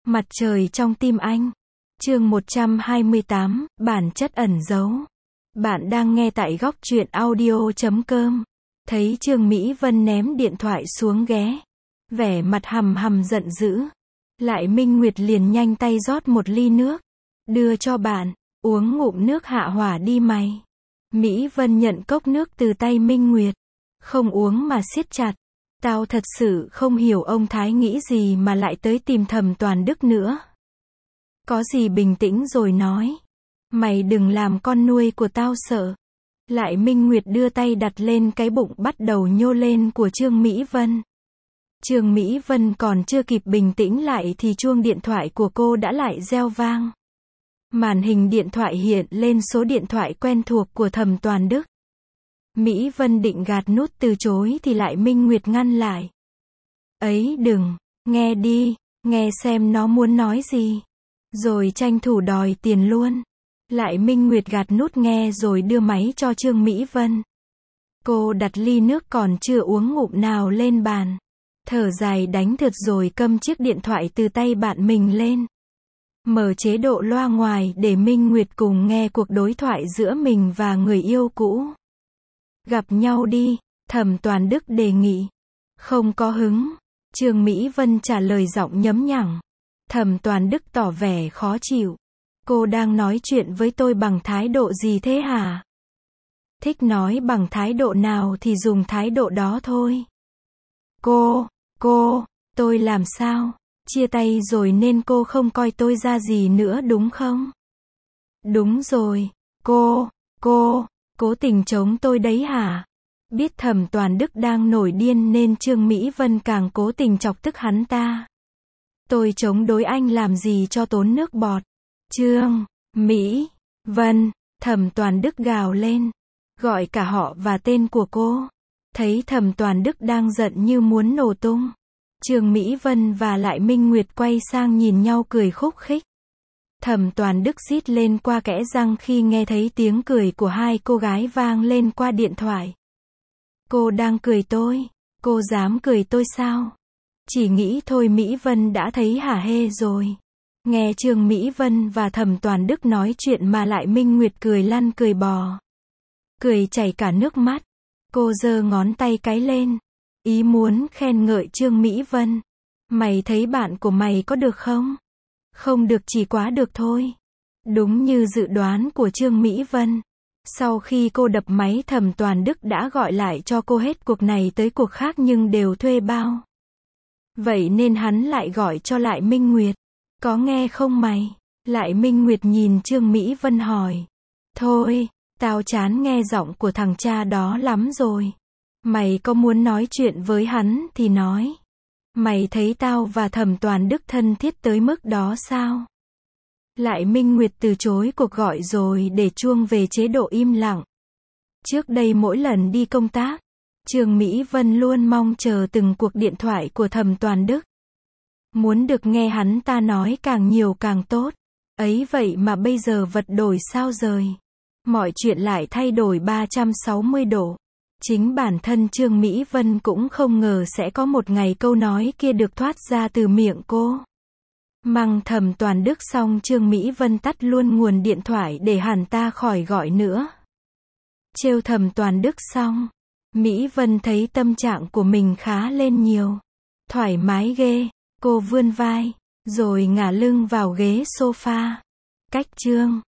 Mặt trời trong tim anh. Chương 128, bản chất ẩn giấu. Bạn đang nghe tại góc truyện audio.com. Thấy Trương Mỹ Vân ném điện thoại xuống ghé. Vẻ mặt hầm hầm giận dữ. Lại Minh Nguyệt liền nhanh tay rót một ly nước. Đưa cho bạn. Uống ngụm nước hạ hỏa đi mày. Mỹ Vân nhận cốc nước từ tay Minh Nguyệt. Không uống mà siết chặt. Tao thật sự không hiểu ông Thái nghĩ gì mà lại tới tìm Thẩm Toàn Đức nữa. Có gì bình tĩnh rồi nói. Mày đừng làm con nuôi của tao sợ. Lại Minh Nguyệt đưa tay đặt lên cái bụng bắt đầu nhô lên của Trương Mỹ Vân. Trương Mỹ Vân còn chưa kịp bình tĩnh lại thì chuông điện thoại của cô đã lại reo vang. Màn hình điện thoại hiện lên số điện thoại quen thuộc của Thẩm Toàn Đức. Mỹ Vân định gạt nút từ chối thì lại Minh Nguyệt ngăn lại. Ấy đừng, nghe đi, nghe xem nó muốn nói gì. Rồi tranh thủ đòi tiền luôn. Lại Minh Nguyệt gạt nút nghe rồi đưa máy cho Trương Mỹ Vân. Cô đặt ly nước còn chưa uống ngụm nào lên bàn. Thở dài đánh thượt rồi câm chiếc điện thoại từ tay bạn mình lên. Mở chế độ loa ngoài để Minh Nguyệt cùng nghe cuộc đối thoại giữa mình và người yêu cũ. Gặp nhau đi, Thẩm Toàn Đức đề nghị. Không có hứng. Trương Mỹ Vân trả lời giọng nhấm nhẳng. Thẩm Toàn Đức tỏ vẻ khó chịu. Cô đang nói chuyện với tôi bằng thái độ gì thế hả? Thích nói bằng thái độ nào thì dùng thái độ đó thôi. Tôi làm sao? Chia tay rồi nên cô không coi tôi ra gì nữa đúng không? Đúng rồi, cô cố tình chống tôi đấy hả? Biết Thẩm Toàn Đức đang nổi điên nên Trương Mỹ Vân càng cố tình chọc tức hắn ta. Tôi chống đối anh làm gì cho tốn nước bọt. Trương Mỹ Vân, Thẩm Toàn Đức gào lên. Gọi cả họ và tên của cô. Thấy Thẩm Toàn Đức đang giận như muốn nổ tung. Trương Mỹ Vân và lại Minh Nguyệt quay sang nhìn nhau cười khúc khích. Thẩm Toàn Đức rít lên qua kẽ răng khi nghe thấy tiếng cười của hai cô gái vang lên qua điện thoại. Cô đang cười tôi, cô dám cười tôi sao? Chỉ nghĩ thôi Mỹ Vân đã thấy hả hê rồi. Nghe Trương Mỹ Vân và Thẩm Toàn Đức nói chuyện mà lại Minh Nguyệt cười lăn cười bò. Cười chảy cả nước mắt. Cô giơ ngón tay cái lên. Ý muốn khen ngợi Trương Mỹ Vân. Mày thấy bạn của mày có được không? Không được chỉ quá được thôi. Đúng như dự đoán của Trương Mỹ Vân. Sau khi cô đập máy Thẩm Toàn Đức đã gọi lại cho cô hết cuộc này tới cuộc khác nhưng đều thuê bao. Vậy nên hắn lại gọi cho lại Minh Nguyệt. Có nghe không mày? Lại Minh Nguyệt nhìn Trương Mỹ Vân hỏi. Thôi, tao chán nghe giọng của thằng cha đó lắm rồi. Mày có muốn nói chuyện với hắn thì nói. Mày thấy tao và Thẩm Toàn Đức thân thiết tới mức đó sao? Lại Minh Nguyệt từ chối cuộc gọi rồi để chuông về chế độ im lặng. Trước đây mỗi lần đi công tác, Trương Mỹ Vân luôn mong chờ từng cuộc điện thoại của Thẩm Toàn Đức. Muốn được nghe hắn ta nói càng nhiều càng tốt. Ấy vậy mà bây giờ vật đổi sao rời. Mọi chuyện lại thay đổi 360 độ. Chính bản thân Trương Mỹ Vân cũng không ngờ sẽ có một ngày câu nói kia được thoát ra từ miệng cô. Mắng Thẩm Toàn Đức xong Trương Mỹ Vân tắt luôn nguồn điện thoại để hắn ta khỏi gọi nữa. Trêu Thẩm Toàn Đức xong, Mỹ Vân thấy tâm trạng của mình khá lên nhiều. Thoải mái ghê, cô vươn vai, rồi ngả lưng vào ghế sofa. Cách Trương